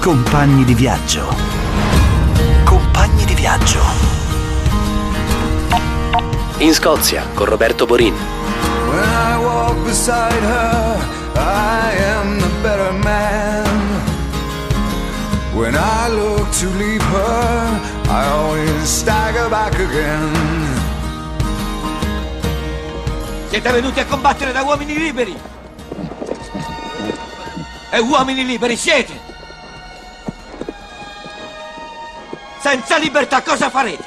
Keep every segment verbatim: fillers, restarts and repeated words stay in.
Compagni di viaggio. Compagni di viaggio. In Scozia con Roberto Borin. When I walk beside her, I am the better man. When I look to leave her, I always stagger back again. Siete venuti a combattere da uomini liberi. E uomini liberi siete. Senza libertà cosa farete?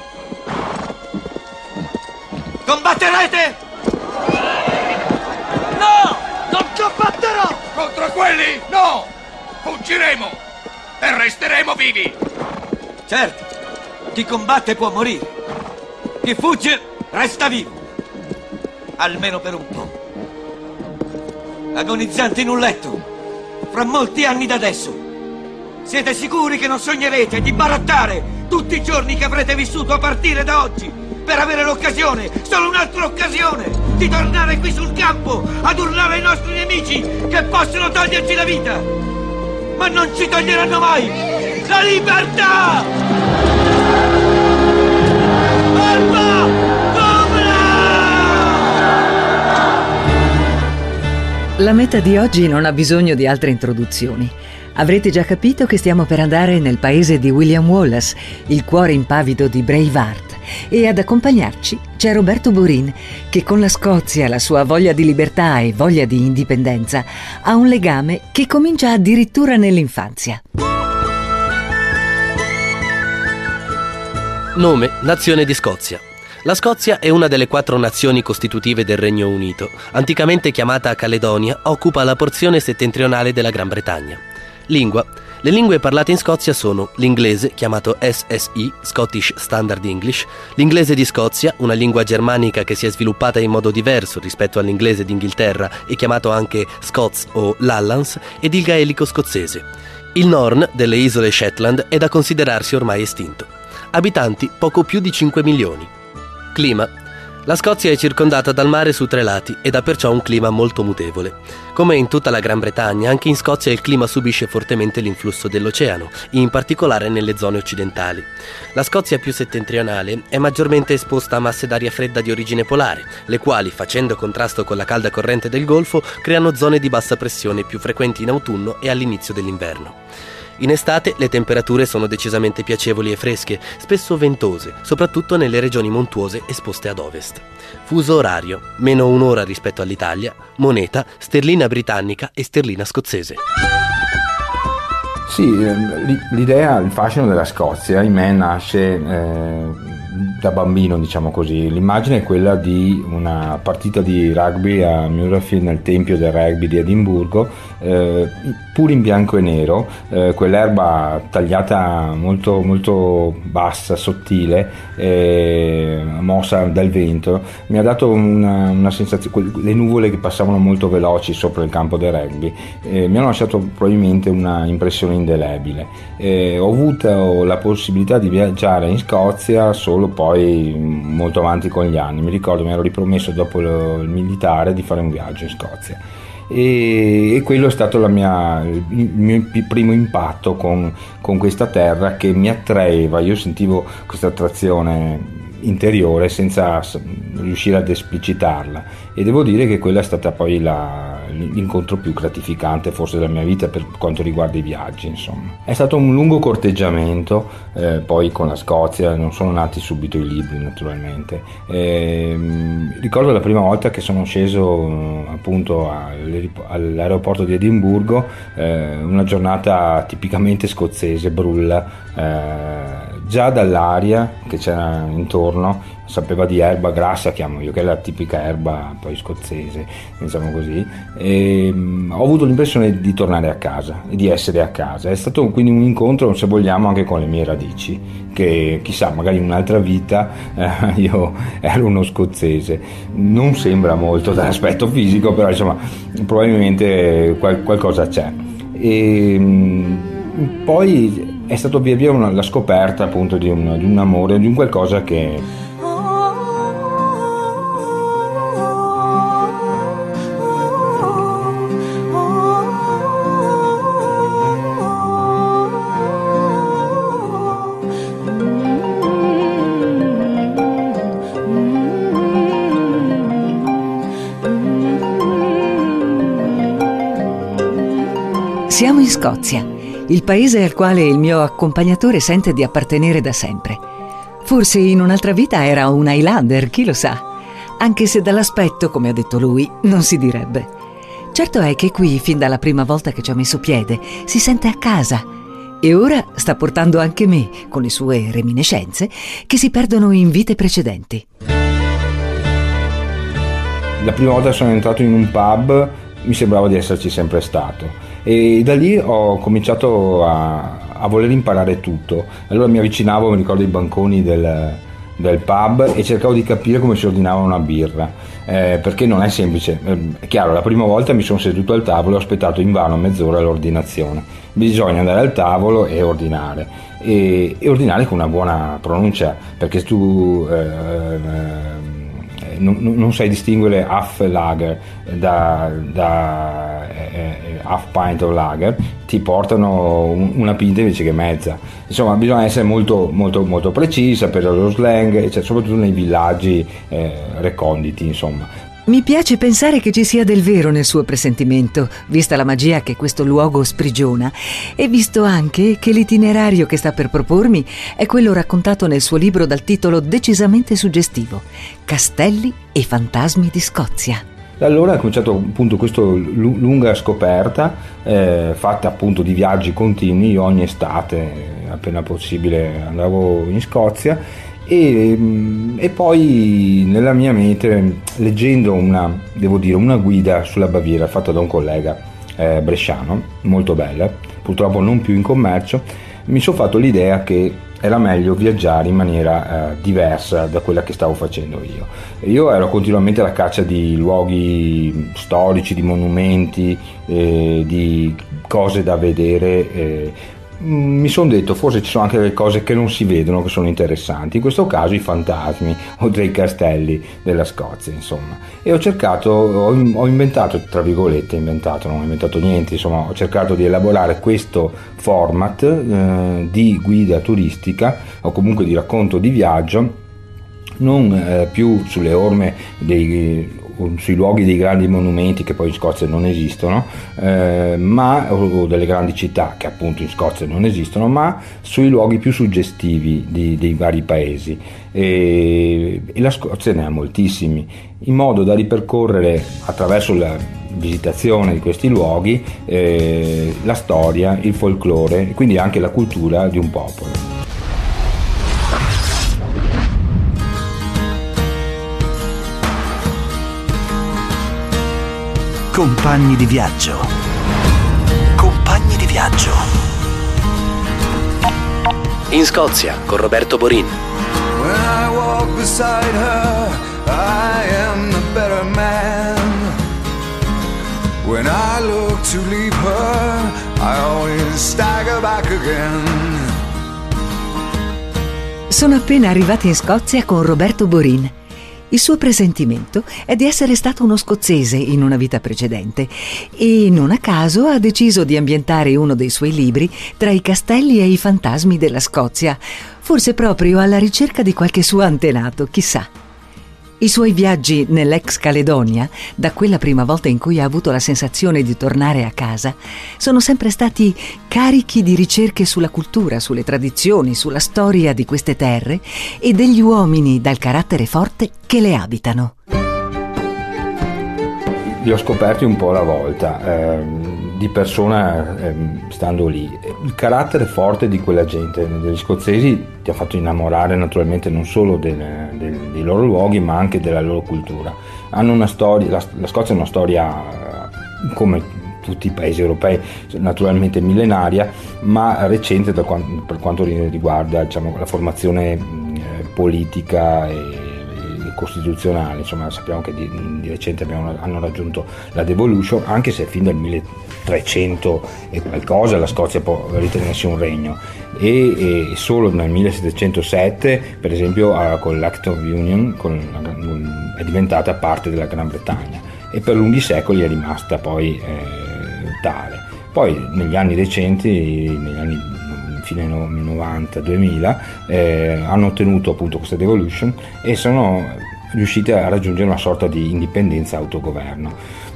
Combatterete? No! Non combatterò! Contro quelli? No! Fuggiremo! E resteremo vivi! Certo, chi combatte può morire. Chi fugge resta vivo. Almeno per un po'. Agonizzanti in un letto, fra molti anni da adesso. Siete sicuri che non sognerete di barattare tutti i giorni che avrete vissuto a partire da oggi per avere l'occasione, solo un'altra occasione, di tornare qui sul campo ad urlare ai nostri nemici che possono toglierci la vita, ma non ci toglieranno mai la libertà! Alba Cobra! La meta di oggi non ha bisogno di altre introduzioni. Avrete già capito che stiamo per andare nel paese di William Wallace, il cuore impavido di Braveheart, e ad accompagnarci c'è Roberto Borin, che con la Scozia, la sua voglia di libertà e voglia di indipendenza, ha un legame che comincia addirittura nell'infanzia. Nome, Nazione di Scozia. La Scozia è una delle quattro nazioni costitutive del Regno Unito. Anticamente chiamata Caledonia, occupa la porzione settentrionale della Gran Bretagna. Lingua. Le lingue parlate in Scozia sono l'inglese, chiamato S S I, Scottish Standard English, l'inglese di Scozia, una lingua germanica che si è sviluppata in modo diverso rispetto all'inglese d'Inghilterra e chiamato anche Scots o Lallans, ed il gaelico scozzese. Il Norn, delle isole Shetland, è da considerarsi ormai estinto. Abitanti poco più di cinque milioni. Clima. La Scozia è circondata dal mare su tre lati ed ha perciò un clima molto mutevole. Come in tutta la Gran Bretagna, anche in Scozia il clima subisce fortemente l'influsso dell'oceano, in particolare nelle zone occidentali. La Scozia più settentrionale è maggiormente esposta a masse d'aria fredda di origine polare, le quali, facendo contrasto con la calda corrente del Golfo, creano zone di bassa pressione più frequenti in autunno e all'inizio dell'inverno. In estate le temperature sono decisamente piacevoli e fresche, spesso ventose, soprattutto nelle regioni montuose esposte ad ovest. Fuso orario, meno un'ora rispetto all'Italia, moneta, sterlina britannica e sterlina scozzese. Sì, l'idea, il fascino della Scozia in me nasce eh, da bambino, diciamo così. L'immagine è quella di una partita di rugby a Murrayfield, nel tempio del rugby di Edimburgo, eh, pur in bianco e nero, eh, quell'erba tagliata molto, molto bassa, sottile, eh, mossa dal vento, mi ha dato una, una sensazione, le nuvole che passavano molto veloci sopra il campo del rugby, eh, mi hanno lasciato probabilmente una impressione indelebile. Eh, ho avuto la possibilità di viaggiare in Scozia solo poi molto avanti con gli anni. Mi ricordo mi ero ripromesso dopo il militare di fare un viaggio in Scozia e, e quello è stato la mia, il mio primo impatto con, con questa terra che mi attraeva. Io sentivo questa attrazione interiore senza riuscire ad esplicitarla, e devo dire che quella è stata poi la, l'incontro più gratificante forse della mia vita per quanto riguarda i viaggi. Insomma, è stato un lungo corteggiamento, eh, poi con la Scozia non sono nati subito i libri, naturalmente. Eh, ricordo la prima volta che sono sceso appunto all'aeroporto di Edimburgo, eh, una giornata tipicamente scozzese, brulla, eh, già dall'aria che c'era intorno sapeva di erba grassa, chiamo io, che è la tipica erba poi scozzese, diciamo così, e um, ho avuto l'impressione di tornare a casa e di essere a casa. È stato quindi un incontro, se vogliamo, anche con le mie radici, che chissà, magari in un'altra vita eh, io ero uno scozzese. Non sembra molto dall'aspetto fisico, però insomma probabilmente qual- qualcosa c'è. E um, poi è stato via via una, la scoperta appunto di un, di un amore, di un qualcosa che Siamo in Scozia, il paese al quale il mio accompagnatore sente di appartenere da sempre. Forse in un'altra vita era un Highlander, chi lo sa, anche se dall'aspetto, come ha detto lui, non si direbbe. Certo è che qui, fin dalla prima volta che ci ha messo piede, si sente a casa. E ora sta portando anche me, con le sue reminiscenze, che si perdono in vite precedenti. La prima volta che sono entrato in un pub mi sembrava di esserci sempre stato, e da lì ho cominciato a, a voler imparare tutto. Allora mi avvicinavo, mi ricordo, ai banconi del, del pub e cercavo di capire come si ordinava una birra, eh, perché non è semplice. È chiaro, la prima volta mi sono seduto al tavolo e ho aspettato invano mezz'ora l'ordinazione. Bisogna andare al tavolo e ordinare, e, e ordinare con una buona pronuncia, perché tu eh, eh, non, non sai distinguere half lager da, da eh, half pint of lager, ti portano un, una pinta invece che mezza. Insomma, bisogna essere molto molto molto precisi, sapere lo slang, cioè, soprattutto nei villaggi eh, reconditi, insomma. Mi piace pensare che ci sia del vero nel suo presentimento, vista la magia che questo luogo sprigiona, e visto anche che l'itinerario che sta per propormi è quello raccontato nel suo libro dal titolo decisamente suggestivo: Castelli e fantasmi di Scozia. Da allora è cominciato appunto questa lunga scoperta, eh, fatta appunto di viaggi continui. Io ogni estate, appena possibile, andavo in Scozia. E, e poi nella mia mente, leggendo una, devo dire, una guida sulla Baviera fatta da un collega eh, bresciano, molto bella, purtroppo non più in commercio, mi sono fatto l'idea che era meglio viaggiare in maniera eh, diversa da quella che stavo facendo io. Io ero continuamente alla caccia di luoghi storici, di monumenti, eh, di cose da vedere. Eh, mi sono detto, forse ci sono anche delle cose che non si vedono, che sono interessanti, in questo caso i fantasmi o dei castelli della Scozia, insomma. E ho cercato, ho, ho inventato, tra virgolette inventato, non ho inventato niente, insomma, ho cercato di elaborare questo format eh, di guida turistica o comunque di racconto di viaggio, non eh, più sulle orme dei sui luoghi dei grandi monumenti, che poi in Scozia non esistono, eh, ma o delle grandi città, che appunto in Scozia non esistono, ma sui luoghi più suggestivi di, dei vari paesi, e, e la Scozia ne ha moltissimi, in modo da ripercorrere attraverso la visitazione di questi luoghi eh, la storia, il folklore e quindi anche la cultura di un popolo. Compagni di viaggio. Compagni di viaggio. In Scozia con Roberto Borin. When I walk beside her, I am the better man. When I look to leave her, I always stagger back again. Sono appena arrivati in Scozia con Roberto Borin. Il suo presentimento è di essere stato uno scozzese in una vita precedente e non a caso ha deciso di ambientare uno dei suoi libri tra i castelli e i fantasmi della Scozia, forse proprio alla ricerca di qualche suo antenato, chissà. I suoi viaggi nell'ex Caledonia, da quella prima volta in cui ha avuto la sensazione di tornare a casa, sono sempre stati carichi di ricerche sulla cultura, sulle tradizioni, sulla storia di queste terre e degli uomini dal carattere forte che le abitano. Li ho scoperti un po' alla volta, eh, di persona, eh, stando lì. Il carattere forte di quella gente, degli scozzesi, ti ha fatto innamorare naturalmente non solo del, del, dei loro luoghi, ma anche della loro cultura. Hanno una storia, la, la Scozia è una storia, come tutti i paesi europei, naturalmente millenaria, ma recente da, per quanto riguarda, diciamo, la formazione eh, politica e costituzionale. Insomma, sappiamo che di, di recente abbiamo, hanno raggiunto la devolution, anche se fin dal milletrecento e qualcosa la Scozia può ritenersi un regno, e, e solo nel millesettecentosette, per esempio, con l'Act of Union con, è diventata parte della Gran Bretagna, e per lunghi secoli è rimasta poi eh, tale. Poi negli anni recenti, negli anni fine novanta duemila, eh, hanno ottenuto appunto questa devolution e sono riuscite a raggiungere una sorta di indipendenza autogoverno.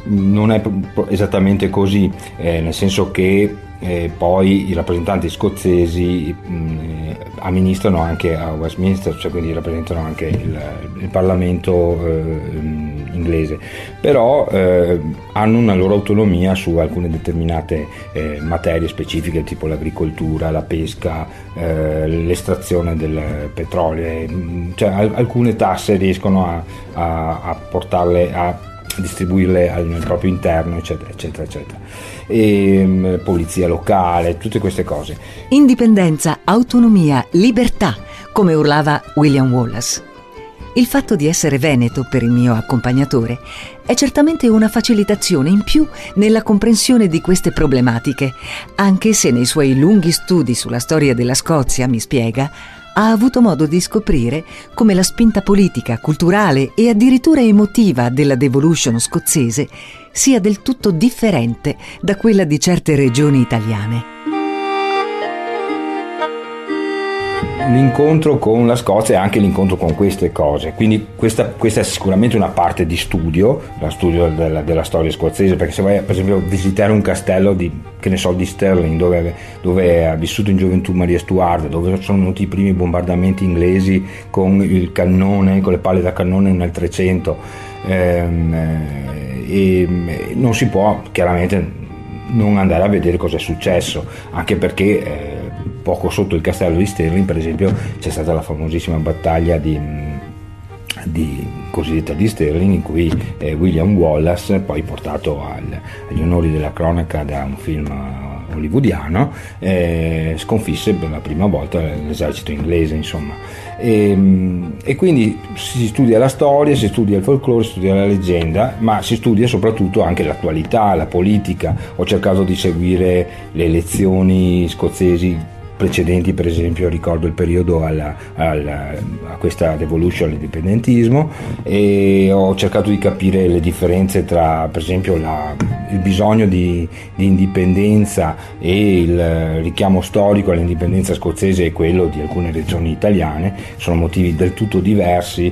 non è esattamente così, eh, nel senso che eh, poi i rappresentanti scozzesi mh, amministrano anche a Westminster, cioè quindi rappresentano anche il, il Parlamento eh, inglese, però eh, hanno una loro autonomia su alcune determinate eh, materie specifiche, tipo l'agricoltura, la pesca, eh, l'estrazione del petrolio, cioè alcune tasse riescono a, a, a portarle a distribuirle al, nel proprio interno, eccetera eccetera eccetera, e polizia locale, tutte queste cose. Indipendenza, autonomia, libertà, come urlava William Wallace. Il fatto di essere veneto per il mio accompagnatore è certamente una facilitazione in più nella comprensione di queste problematiche, anche se nei suoi lunghi studi sulla storia della Scozia, mi spiega, ha avuto modo di scoprire come la spinta politica, culturale e addirittura emotiva della devolution scozzese sia del tutto differente da quella di certe regioni italiane. L'incontro con la Scozia e anche l'incontro con queste cose, quindi questa, questa è sicuramente una parte di studio, la studio della, della storia scozzese, perché se vai per esempio visitare un castello di, che ne so, di Stirling, dove, dove ha vissuto in gioventù Maria Stuart, dove sono venuti i primi bombardamenti inglesi con il cannone, con le palle da cannone nel trecento, ehm, e non si può chiaramente non andare a vedere cosa è successo, anche perché eh, poco sotto il castello di Stirling, per esempio, c'è stata la famosissima battaglia di, di cosiddetta di Stirling, in cui eh, William Wallace, poi portato al, agli onori della cronaca da un film hollywoodiano, eh, sconfisse per la prima volta l'esercito inglese, insomma. E, e quindi si studia la storia, si studia il folklore, si studia la leggenda, ma si studia soprattutto anche l'attualità, la politica. Ho cercato di seguire le elezioni scozzesi precedenti, per esempio ricordo il periodo alla, alla, a questa devolution all'indipendentismo, e ho cercato di capire le differenze tra, per esempio, la, il bisogno di, di indipendenza e il richiamo storico all'indipendenza scozzese e quello di alcune regioni italiane. Sono motivi del tutto diversi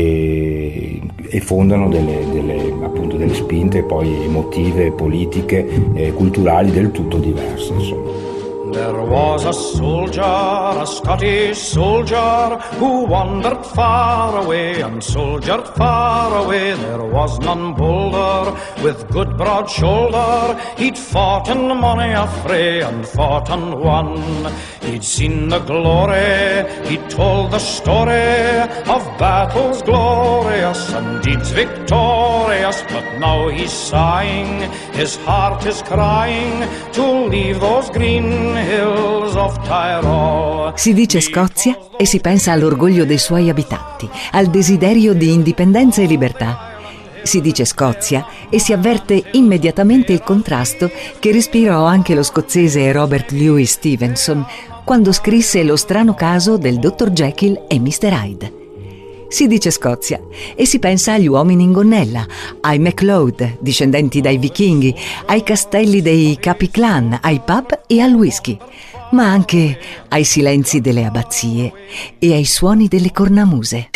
e, e fondano delle, delle, appunto, delle spinte poi emotive, politiche e culturali del tutto diverse, insomma. There was a soldier, a Scottish soldier, who wandered far away and soldiered far away. There was none bolder, with good broad shoulder. He'd fought in many a fray and fought and won. He'd seen the glory, he'd told the story of battles glorious and deeds victorious. But now he's sighing, his heart is crying to leave those green hills of Tyrol. Si dice Scozia e si pensa all'orgoglio dei suoi abitanti, al desiderio di indipendenza e libertà. Si dice Scozia e si avverte immediatamente il contrasto che respirò anche lo scozzese Robert Louis Stevenson quando scrisse Lo strano caso del dottor Jekyll e mister Hyde. Si dice Scozia e si pensa agli uomini in gonnella, ai MacLeod, discendenti dai vichinghi, ai castelli dei Capiclan, ai pub e al whisky, ma anche ai silenzi delle abbazie e ai suoni delle cornamuse.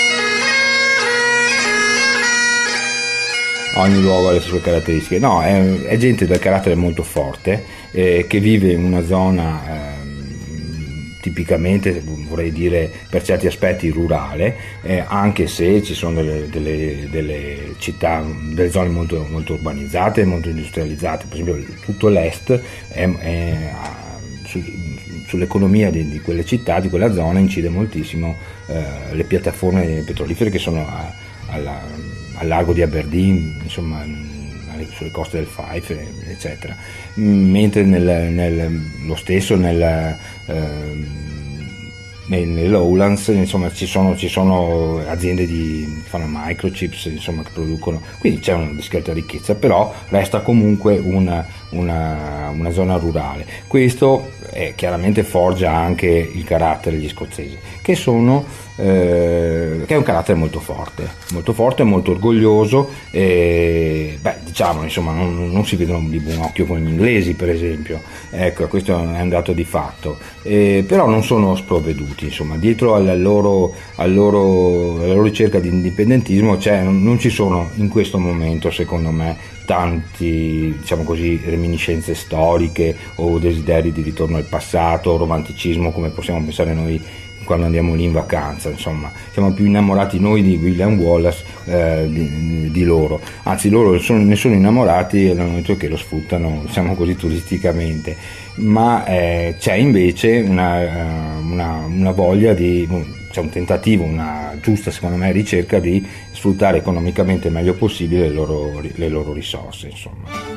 Ogni luogo ha le sue caratteristiche. No, è, è gente dal carattere molto forte, eh, che vive in una zona eh, tipicamente, vorrei dire, per certi aspetti rurale, eh, anche se ci sono delle, delle, delle città, delle zone molto, molto urbanizzate, molto industrializzate. Per esempio tutto l'est è, è, su, sull'economia di, di quelle città, di quella zona, incide moltissimo eh, le piattaforme petrolifere che sono a, alla, al largo di Aberdeen, insomma, sulle coste del Fife, eccetera. Mentre nel, nel, lo stesso nel, eh, nei Lowlands, insomma, ci sono, ci sono aziende di, che fanno microchips, insomma, che producono, quindi c'è una discreta ricchezza, però resta comunque una, una, una zona rurale. Questo eh, chiaramente forgia anche il carattere degli scozzesi, che sono eh, che è un carattere molto forte, molto forte, molto orgoglioso, e, beh, diciamo, insomma, non, non si vedono di buon occhio con gli inglesi, per esempio. Ecco, questo è un dato di fatto. Eh, però non sono sprovveduti, insomma, dietro alla loro, al loro, alla loro ricerca di indipendentismo c'è, non ci sono in questo momento, secondo me, tanti, diciamo così, reminiscenze storiche o desideri di ritorno al passato, romanticismo come possiamo pensare noi quando andiamo lì in vacanza. Insomma, siamo più innamorati noi di William Wallace eh, di, di loro, anzi loro sono, ne sono innamorati nel momento che lo sfruttano, diciamo così, turisticamente, ma eh, c'è invece una, una, una voglia di, c'è un tentativo, una giusta secondo me ricerca di sfruttare economicamente il meglio possibile le loro, le loro risorse, insomma.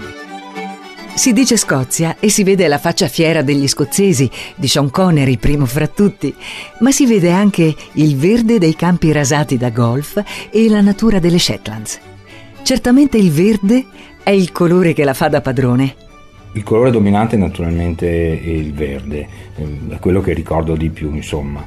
Si dice Scozia e si vede la faccia fiera degli scozzesi, di Sean Connery primo fra tutti, ma si vede anche il verde dei campi rasati da golf e la natura delle Shetlands. Certamente il verde è il colore che la fa da padrone. Il colore dominante naturalmente è il verde, è quello che ricordo di più, insomma.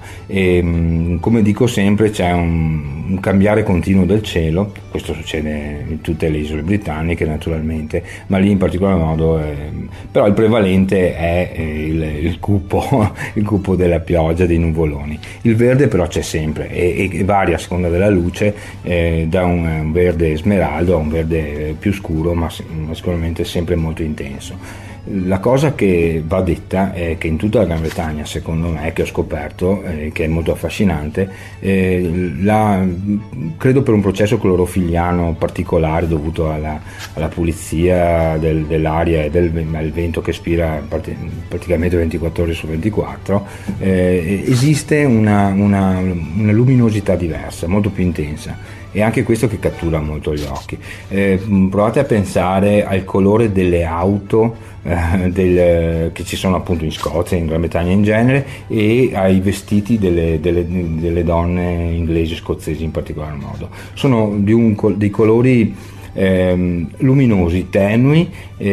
E, come dico sempre, c'è un, un cambiare continuo del cielo. Questo succede in tutte le isole britanniche naturalmente, ma lì in particolar modo è, però il prevalente è il, il cupo il cupo della pioggia, dei nuvoloni. Il verde però c'è sempre e, e varia a seconda della luce, eh, da un, un verde smeraldo a un verde più scuro, ma sicuramente sempre molto intenso. La cosa che va detta è che in tutta la Gran Bretagna, secondo me, che ho scoperto, eh, che è molto affascinante, eh, la, credo per un processo clorofiliano particolare dovuto alla, alla pulizia del, dell'aria e del al vento che spira praticamente ventiquattro ore su ventiquattro, eh, esiste una, una, una luminosità diversa, molto più intensa. E anche questo che cattura molto gli occhi. Eh, provate a pensare al colore delle auto eh, del, che ci sono appunto in Scozia, in Gran Bretagna in genere, e ai vestiti delle, delle, delle donne inglesi, scozzesi in particolar modo. Sono di un, dei colori eh, luminosi, tenui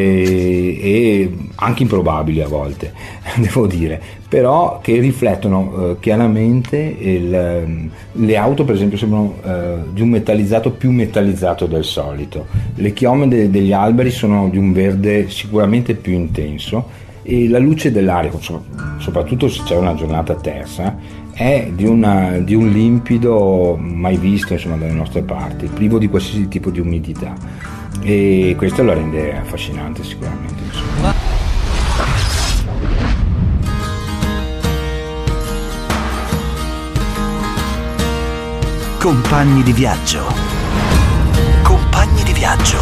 e, e anche improbabili a volte, devo dire, però che riflettono eh, chiaramente il, le auto, per esempio, sembrano eh, di un metallizzato più metallizzato del solito. Le chiome de, degli alberi sono di un verde sicuramente più intenso e la luce dell'aria, soprattutto se c'è una giornata tersa, è di, una, di un limpido mai visto, insomma, dalle nostre parti, privo di qualsiasi tipo di umidità, e questo lo rende affascinante sicuramente, insomma. Compagni di viaggio. Compagni di viaggio.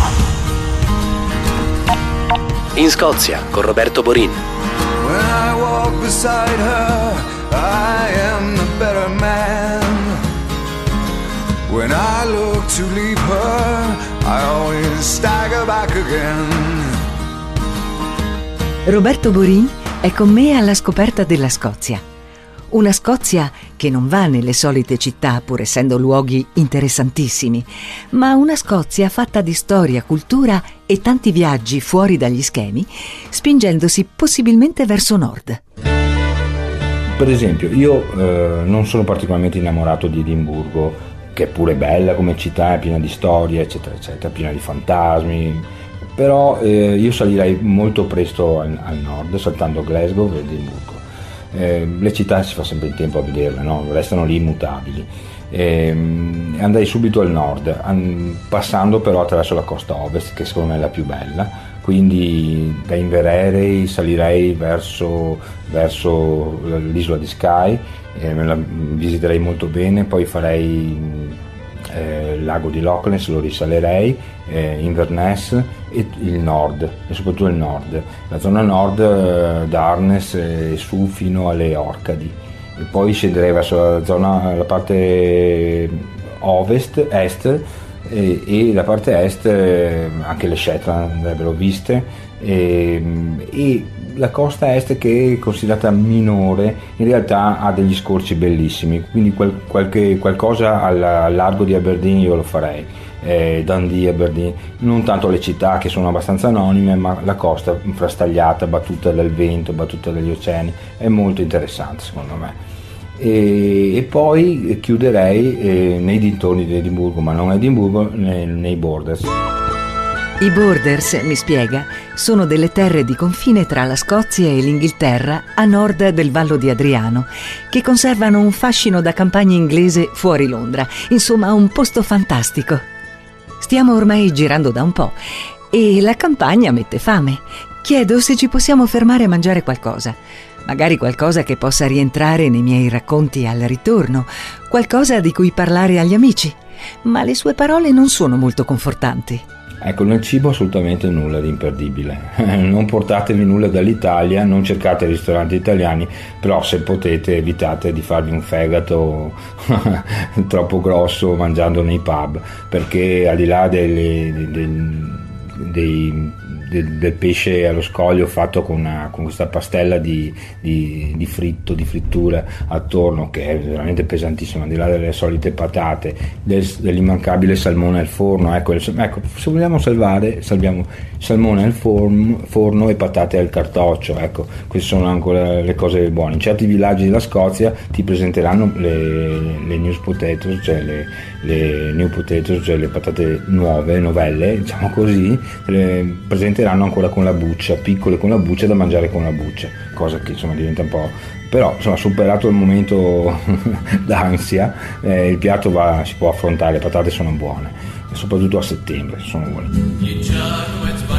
In Scozia con Roberto Borin. When I walk beside her, I am the better man. When I look to leave her, I always stagger back again. Roberto Borin è con me alla scoperta della Scozia. Una Scozia che non va nelle solite città, pur essendo luoghi interessantissimi, ma una Scozia fatta di storia, cultura e tanti viaggi fuori dagli schemi, spingendosi possibilmente verso nord. Per esempio, io eh, non sono particolarmente innamorato di Edimburgo, che è pure bella come città, è piena di storie, eccetera, eccetera, piena di fantasmi, però eh, io salirei molto presto al, al nord, saltando Glasgow e Edimburgo. Eh, le città si fa sempre in tempo a vederle, no? Restano lì immutabili. Eh, andrei subito al nord, an- passando però attraverso la costa ovest, che secondo me è la più bella, quindi da Inverary salirei verso, verso l'isola di Skye, eh, me la visiterei molto bene, poi farei eh, il lago di Loch Ness, lo risalerei, eh, Inverness e il nord, e soprattutto il nord, la zona nord eh, da Arnes e su fino alle Orcadi, e poi scenderei verso la zona, la parte ovest, est, e, e la parte est eh, anche le Shetland andrebbero viste, e, e la costa est, che è considerata minore, in realtà ha degli scorci bellissimi, quindi qual, qualche, qualcosa al, al largo di Aberdeen io lo farei, eh, Dundee, Aberdeen, non tanto le città che sono abbastanza anonime, ma la costa frastagliata, battuta dal vento, battuta dagli oceani, è molto interessante secondo me. E, e poi chiuderei eh, nei dintorni di Edimburgo, ma non a Edimburgo, nei, nei Borders. I Borders, mi spiega, sono delle terre di confine tra la Scozia e l'Inghilterra a nord del Vallo di Adriano, che conservano un fascino da campagna inglese fuori Londra. Insomma, un posto fantastico. Stiamo ormai girando da un po' e la campagna mette fame. Chiedo se ci possiamo fermare a mangiare qualcosa. Magari qualcosa che possa rientrare nei miei racconti al ritorno, qualcosa di cui parlare agli amici. Ma le sue parole non sono molto confortanti. Ecco, nel cibo assolutamente nulla di imperdibile. Non portatevi nulla dall'Italia, non cercate ristoranti italiani, però se potete evitate di farvi un fegato troppo grosso mangiando nei pub, perché al di là delle, dei, dei, del, del pesce allo scoglio fatto con, una, con questa pastella di, di, di fritto, di frittura attorno, che è veramente pesantissima, al di là delle solite patate, del, dell'immancabile salmone al forno, ecco, ecco, se vogliamo salvare, salviamo salmone al forno, forno e patate al cartoccio, ecco, queste sono ancora le cose buone. In certi villaggi della Scozia ti presenteranno le, le news potatoes, cioè le, le new potatoes, cioè le patate nuove, novelle, diciamo così, le presenteranno ancora con la buccia, piccole con la buccia, da mangiare con la buccia, cosa che insomma diventa un po', però insomma superato il momento d'ansia, eh, il piatto va, si può affrontare, le patate sono buone, soprattutto a settembre sono buone.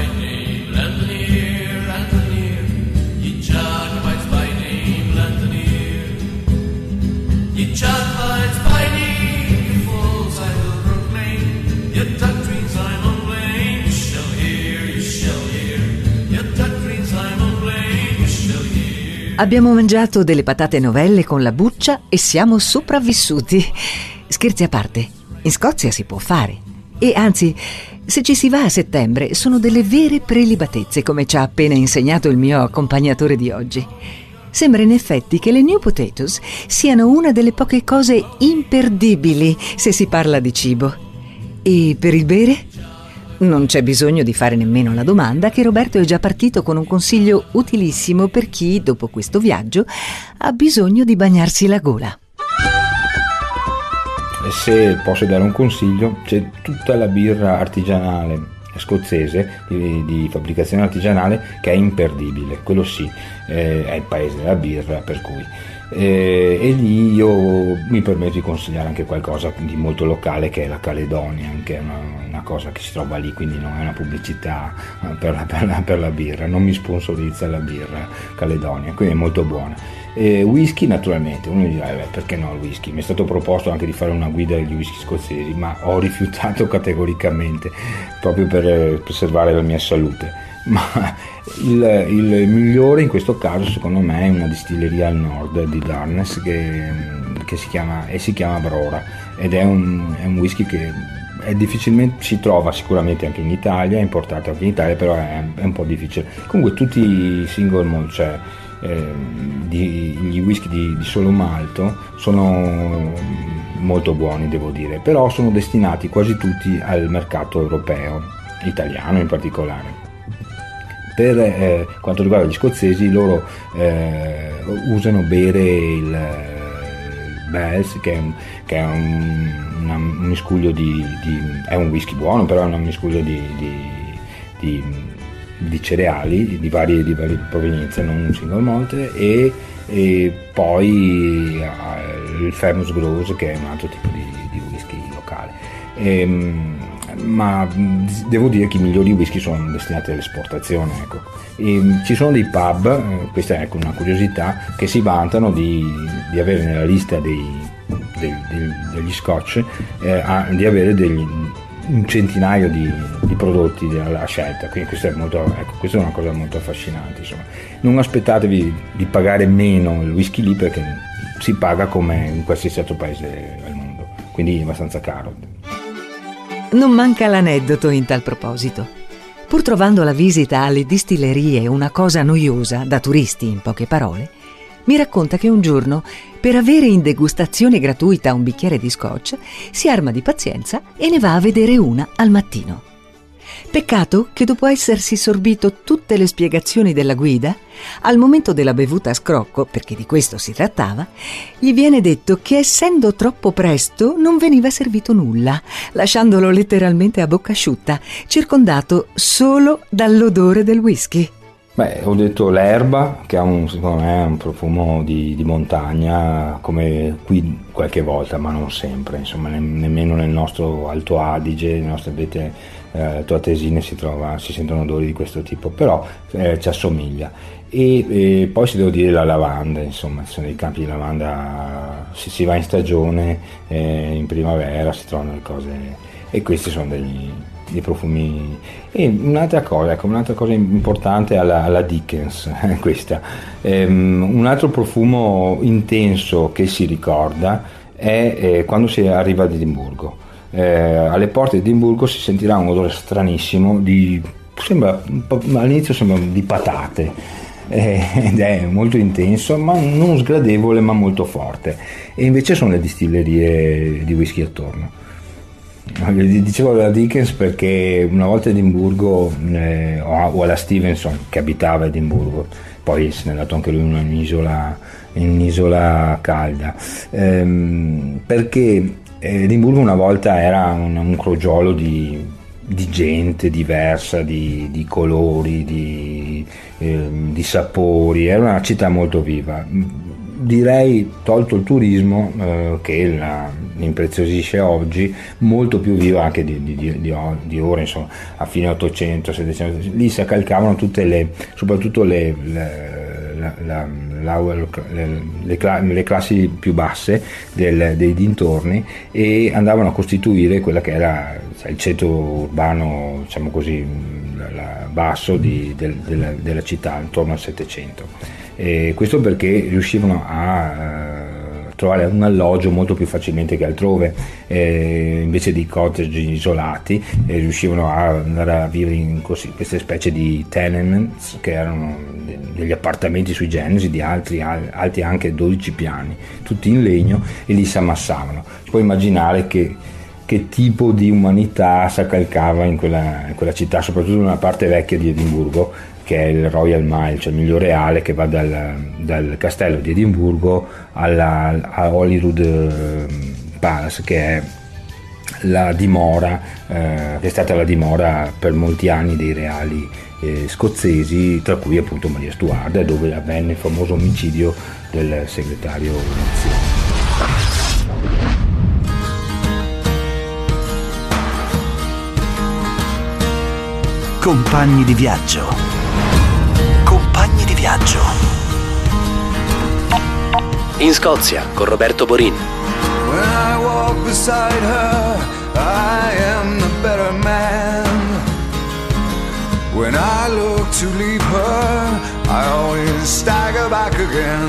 Abbiamo mangiato delle patate novelle con la buccia e siamo sopravvissuti. Scherzi a parte, in Scozia si può fare. E anzi, se ci si va a settembre, sono delle vere prelibatezze, come ci ha appena insegnato il mio accompagnatore di oggi. Sembra in effetti che le new potatoes siano una delle poche cose imperdibili se si parla di cibo. E per il bere? Non c'è bisogno di fare nemmeno la domanda, che Roberto è già partito con un consiglio utilissimo per chi, dopo questo viaggio, ha bisogno di bagnarsi la gola. E se posso dare un consiglio, c'è tutta la birra artigianale scozzese di, di fabbricazione artigianale che è imperdibile, quello sì, eh, è il paese della birra, per cui eh, e lì io mi permetto di consigliare anche qualcosa di molto locale, che è la Caledonia, che è una, una cosa che si trova lì, quindi non è una pubblicità per la, per la, per la birra, non mi sponsorizza la birra Caledonia, quindi è molto buona. E whisky naturalmente, uno dirà eh, perché no il whisky, mi è stato proposto anche di fare una guida degli whisky scozzesi, ma ho rifiutato categoricamente proprio per preservare la mia salute. Ma il, il migliore in questo caso secondo me è una distilleria al nord di Darnes che, che si chiama e si chiama Brora, ed è un, è un whisky che è difficilmente, si trova sicuramente anche in Italia, è importato anche in Italia, però è, è un po' difficile. Comunque tutti i single malt, cioè Eh, di, gli whisky di, di solo malto sono molto buoni, devo dire, però sono destinati quasi tutti al mercato europeo, italiano in particolare. Per eh, quanto riguarda gli scozzesi, loro eh, usano bere il, il Bells, che è un, che è un, una, un miscuglio di, di è un whisky buono, però è un miscuglio di, di, di di cereali di varie, di varie provenienze, non un single malt, e, e poi uh, il Famous Grouse, che è un altro tipo di, di whisky locale. E, ma devo dire che i migliori whisky sono destinati all'esportazione, ecco. E, ci sono dei pub, eh, questa è ecco una curiosità, che si vantano di, di avere nella lista dei, dei, dei, degli scotch eh, a, di avere degli un centinaio di, di prodotti alla scelta, quindi questa è, molto, ecco, questa è una cosa molto affascinante, insomma. Non aspettatevi di pagare meno il whisky lì, perché si paga come in qualsiasi altro paese al mondo, quindi è abbastanza caro. Non manca l'aneddoto in tal proposito. Pur trovando la visita alle distillerie una cosa noiosa, da turisti in poche parole, mi racconta che un giorno, per avere in degustazione gratuita un bicchiere di scotch, si arma di pazienza e ne va a vedere una al mattino. Peccato che dopo essersi sorbito tutte le spiegazioni della guida, al momento della bevuta a scrocco, perché di questo si trattava, gli viene detto che essendo troppo presto non veniva servito nulla, lasciandolo letteralmente a bocca asciutta, circondato solo dall'odore del whisky. Beh, ho detto l'erba, che ha un, secondo me un profumo di, di montagna, come qui qualche volta, ma non sempre, insomma, ne, nemmeno nel nostro Alto Adige, nelle nostre vette eh, altoatesine si trova, si sentono odori di questo tipo, però eh, ci assomiglia. E, e poi si devo dire la lavanda, insomma, ci sono dei campi di lavanda, si, si va in stagione, eh, in primavera si trovano le cose, e questi sono degli... dei profumi. E un'altra cosa, ecco, un'altra cosa importante alla, alla Dickens, questa, ehm, un altro profumo intenso che si ricorda è eh, quando si arriva ad Edimburgo. Eh, alle porte di Edimburgo si sentirà un odore stranissimo di, sembra, all'inizio sembra di patate, eh, ed è molto intenso, ma non sgradevole, ma molto forte, e invece sono le distillerie di whisky attorno. Dicevo la Dickens perché una volta a Edimburgo, eh, o alla Stevenson, che abitava a Edimburgo, poi se n'è andato anche lui in un'isola, in un'isola calda, ehm, perché Edimburgo una volta era un, un crogiolo di, di gente diversa, di, di colori, di, eh, di sapori, era una città molto viva. Direi, tolto il turismo, eh, che la impreziosisce oggi, molto più viva anche di, di, di, di ora, insomma, a fine ottocento, settecento, lì si accalcavano tutte le, soprattutto le, le, la, la, la, le, le, le classi più basse del, dei dintorni, e andavano a costituire quella che era, cioè, il ceto urbano, diciamo così, la, la, basso di, del, della, della città, intorno al Settecento. E questo perché riuscivano a uh, trovare un alloggio molto più facilmente che altrove, eh, invece di cottage isolati, eh, riuscivano a andare a vivere in così, queste specie di tenements, che erano de- degli appartamenti sui generis di altri, al- alti anche dodici piani, tutti in legno, e lì si ammassavano. Si può immaginare che che tipo di umanità si accalcava in quella, in quella città, soprattutto nella parte vecchia di Edimburgo, che è il Royal Mile, cioè il miglio reale, che va dal, dal castello di Edimburgo alla, a Holyrood Palace, che è la dimora, eh, che è stata la dimora per molti anni dei reali eh, scozzesi, tra cui appunto Maria Stuarda, dove avvenne il famoso omicidio del segretario nazionale. Compagni di viaggio. Compagni di viaggio. In Scozia con Roberto Borin. When I walk beside her, I am the better man. When I look to leave her, I always stagger back again.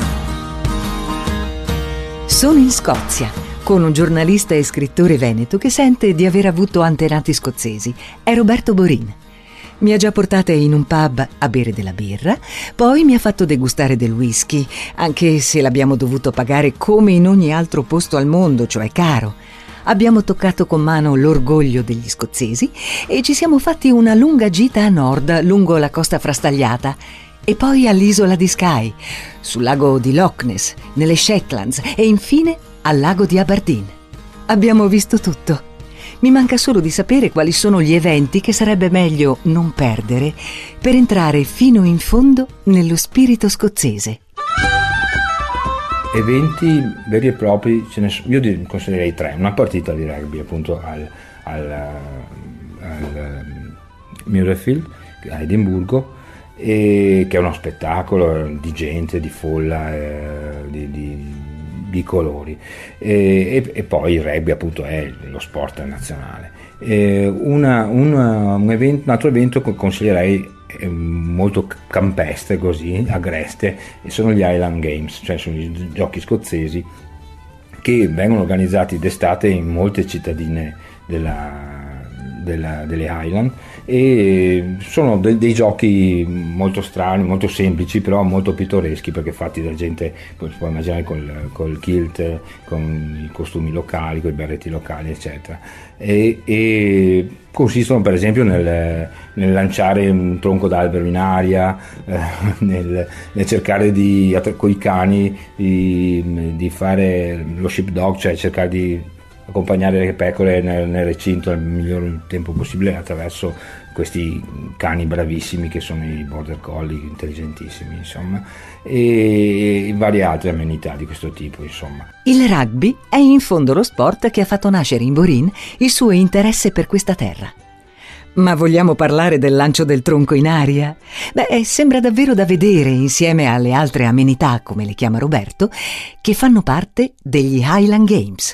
Sono in Scozia con un giornalista e scrittore veneto che sente di aver avuto antenati scozzesi. È Roberto Borin. Mi ha già portate in un pub a bere della birra, poi mi ha fatto degustare del whisky, anche se l'abbiamo dovuto pagare come in ogni altro posto al mondo, cioè caro. Abbiamo toccato con mano l'orgoglio degli scozzesi e ci siamo fatti una lunga gita a nord lungo la costa frastagliata, e poi all'isola di Skye, sul lago di Loch Ness, nelle Shetlands, e infine al lago di Aberdeen. Abbiamo visto tutto. Mi manca solo di sapere quali sono gli eventi che sarebbe meglio non perdere per entrare fino in fondo nello spirito scozzese. Eventi veri e propri, ce ne so, io considererei tre. Una partita di rugby appunto al, al, al Murrayfield a Edimburgo, e che è uno spettacolo di gente, di folla, eh, di, di di colori, e, e, e poi il rugby appunto è lo sport nazionale. E una, una, un, evento, un altro evento che consiglierei molto campestre, così agreste, e sono gli Highland Games, cioè sono i giochi scozzesi che vengono organizzati d'estate in molte cittadine della Della, delle Highland, e sono de, dei giochi molto strani, molto semplici, però molto pittoreschi, perché fatti da gente, si può immaginare, col, col kilt, con i costumi locali, con i berretti locali, eccetera, e, e consistono per esempio nel, nel lanciare un tronco d'albero in aria, eh, nel, nel cercare di, con i cani, di, di fare lo sheepdog, cioè cercare di accompagnare le pecore nel, nel recinto nel miglior tempo possibile attraverso questi cani bravissimi che sono i border collie, intelligentissimi, insomma, e varie altre amenità di questo tipo, insomma. Il rugby è in fondo lo sport che ha fatto nascere in Borin il suo interesse per questa terra. Ma vogliamo parlare del lancio del tronco in aria? Beh, sembra davvero da vedere insieme alle altre amenità, come le chiama Roberto, che fanno parte degli Highland Games.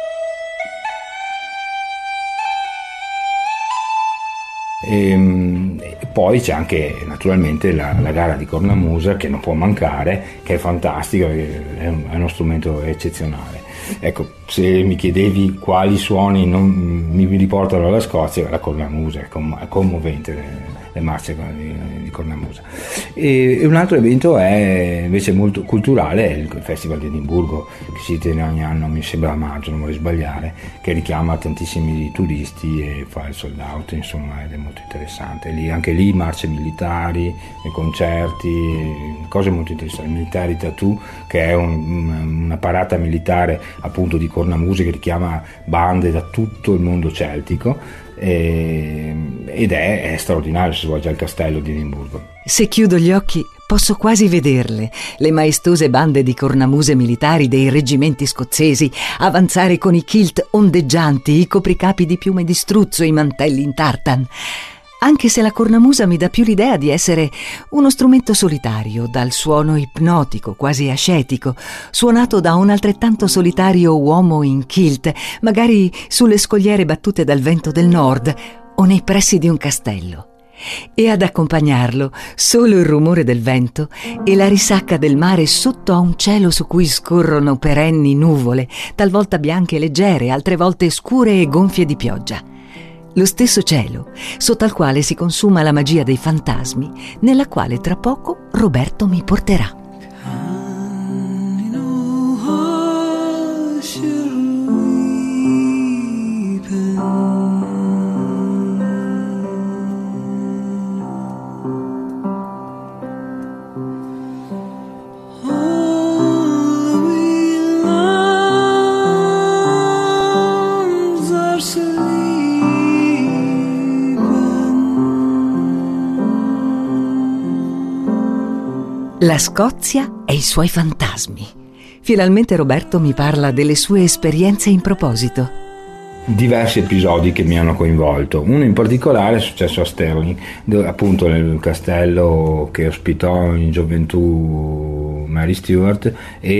E, e poi c'è anche naturalmente la, la gara di cornamusa, che non può mancare, che è fantastica, è, un, è uno strumento eccezionale. Ecco, se mi chiedevi quali suoni non mi riportano alla Scozia, la cornamusa è, com- è commovente, le, le marce di, di cornamusa. E, e un altro evento è invece molto culturale, è il Festival di Edimburgo, che si tiene ogni anno, mi sembra a maggio, non vorrei sbagliare, che richiama tantissimi turisti e fa il sold out, insomma, ed è molto interessante. Lì, anche lì marce militari, concerti, cose molto interessanti. Militari Tattoo, che è un, una parata militare appunto di cornamuse che richiama bande da tutto il mondo celtico, e, ed è, è straordinario, si svolge al castello di Edimburgo. Se chiudo gli occhi posso quasi vederle, le maestose bande di cornamuse militari dei reggimenti scozzesi, avanzare con i kilt ondeggianti, i copricapi di piume di struzzo, i mantelli in tartan. Anche se la cornamusa mi dà più l'idea di essere uno strumento solitario, dal suono ipnotico, quasi ascetico, suonato da un altrettanto solitario uomo in kilt, magari sulle scogliere battute dal vento del nord o nei pressi di un castello. E ad accompagnarlo solo il rumore del vento e la risacca del mare sotto a un cielo su cui scorrono perenni nuvole, talvolta bianche e leggere, altre volte scure e gonfie di pioggia. Lo stesso cielo sotto al quale si consuma la magia dei fantasmi, nella quale tra poco Roberto mi porterà. La Scozia e i suoi fantasmi. Finalmente Roberto mi parla delle sue esperienze in proposito. Diversi episodi che mi hanno coinvolto. Uno in particolare è successo a Stirling, dove, appunto nel castello che ospitò in gioventù Mary Stuart,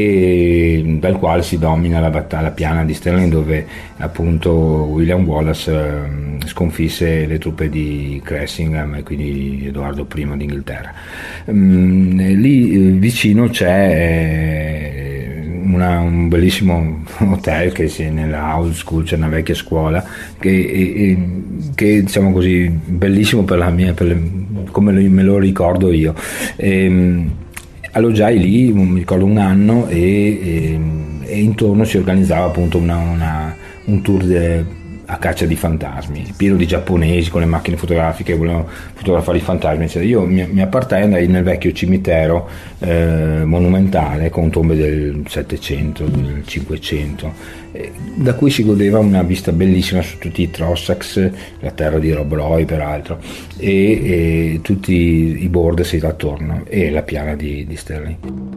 e dal quale si domina la battaglia piana di Stirling, dove appunto William Wallace eh, sconfisse le truppe di Cressingham e quindi Edoardo primo d'Inghilterra. Mm, lì eh, vicino c'è eh, Una, un bellissimo hotel che è nella old school, c'è una vecchia scuola che, e, che diciamo così bellissimo per la mia, per le, come me lo ricordo io. E, alloggiai lì, mi ricordo, un anno e, e, e intorno si organizzava appunto una, una, un tour de, a caccia di fantasmi, pieno di giapponesi con le macchine fotografiche che volevano fotografare i fantasmi, eccetera. Io mi, mi appartai e andai nel vecchio cimitero eh, monumentale con tombe del settecento, del cinquecento, eh, da cui si godeva una vista bellissima su tutti i Trossachs, la terra di Rob Roy peraltro, e, e tutti i border attorno e la piana di, di Stirling.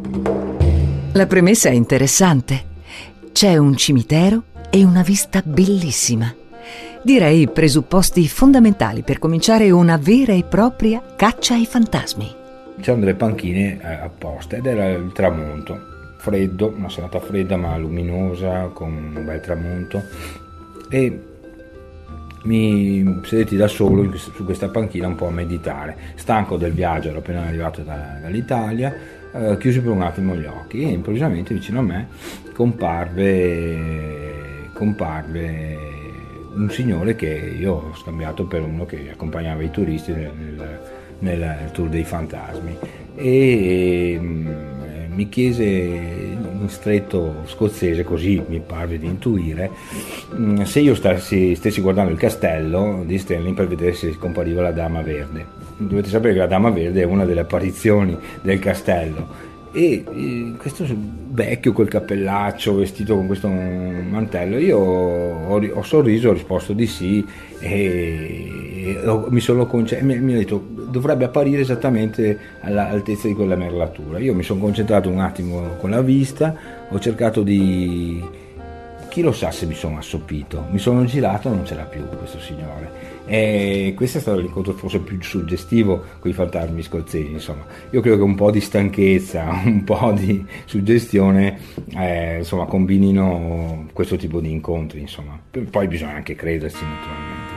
La premessa è interessante. C'è un cimitero e una vista bellissima. Direi presupposti fondamentali per cominciare una vera e propria caccia ai fantasmi. C'erano delle panchine eh, apposta ed era il tramonto, freddo, una serata fredda ma luminosa con un bel tramonto, e mi sedetti da solo su questa panchina un po' a meditare, stanco del viaggio, ero appena arrivato da, dall'Italia, eh, chiusi per un attimo gli occhi e improvvisamente vicino a me comparve comparve un signore che io ho scambiato per uno che accompagnava i turisti nel, nel, nel tour dei fantasmi, e, e mi chiese in stretto scozzese, così mi parve di intuire, se io stessi, stessi guardando il castello di Stanley per vedere se compariva la Dama Verde. Dovete sapere che la Dama Verde è una delle apparizioni del castello, e questo vecchio col cappellaccio, vestito con questo mantello, io ho, ho sorriso, ho risposto di sì, e, e mi sono conce- mi, mi ha detto dovrebbe apparire esattamente all'altezza di quella merlatura. Io mi sono concentrato un attimo con la vista, ho cercato di, chi lo sa se mi sono assopito, mi sono girato e non c'era più questo signore. E questo è stato l'incontro forse più suggestivo con i fantasmi scozzesi. Insomma, io credo che un po' di stanchezza, un po' di suggestione eh, insomma combinino questo tipo di incontri, insomma. Poi bisogna anche crederci, naturalmente.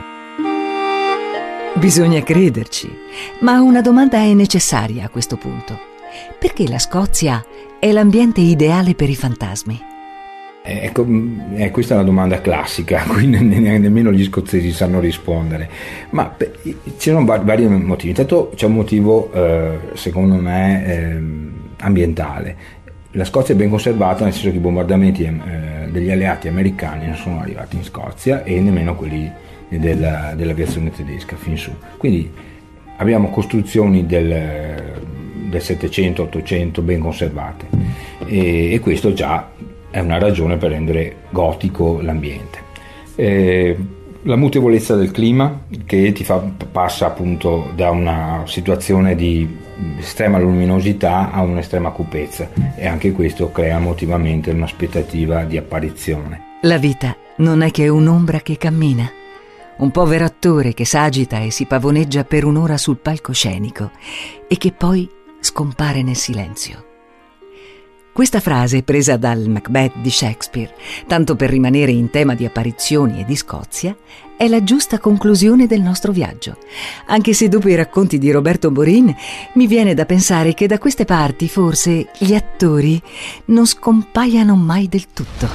Bisogna crederci, ma una domanda è necessaria a questo punto. Perché la Scozia è l'ambiente ideale per i fantasmi? Ecco, eh, questa è una domanda classica, a cui ne, ne, nemmeno gli scozzesi sanno rispondere, ma beh, ci sono vari, vari motivi. Intanto c'è un motivo, eh, secondo me, eh, ambientale. La Scozia è ben conservata, nel senso che i bombardamenti eh, degli alleati americani non sono arrivati in Scozia e nemmeno quelli della, dell'aviazione tedesca fin su. Quindi abbiamo costruzioni del, del settecento ottocento ben conservate, e, e questo già è una ragione per rendere gotico l'ambiente. Eh, la mutevolezza del clima, che ti fa, passa appunto da una situazione di estrema luminosità a un'estrema cupezza, e anche questo crea emotivamente un'aspettativa di apparizione. La vita non è che un'ombra che cammina, un povero attore che s'agita e si pavoneggia per un'ora sul palcoscenico e che poi scompare nel silenzio. Questa frase, presa dal Macbeth di Shakespeare, tanto per rimanere in tema di apparizioni e di Scozia, è la giusta conclusione del nostro viaggio, anche se dopo i racconti di Roberto Borin mi viene da pensare che da queste parti forse gli attori non scompaiano mai del tutto.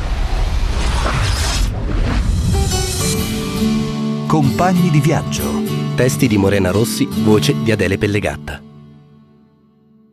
Compagni di viaggio. Testi di Morena Rossi, voce di Adele Pellegatta.